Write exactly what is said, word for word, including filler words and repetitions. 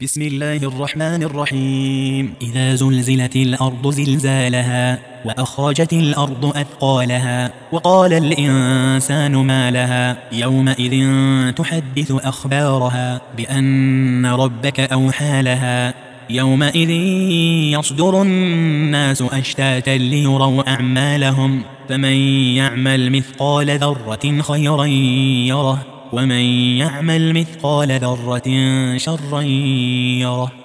بسم الله الرحمن الرحيم إذا زلزلت الأرض زلزالها وأخرجت الأرض أثقالها وقال الإنسان ما لها يومئذ تحدث أخبارها بأن ربك أوحى لها يومئذ يصدر الناس أشتاتا ليروا أعمالهم فمن يعمل مثقال ذرة خيرا يره ومن يعمل مثقال ذرة شرا يره.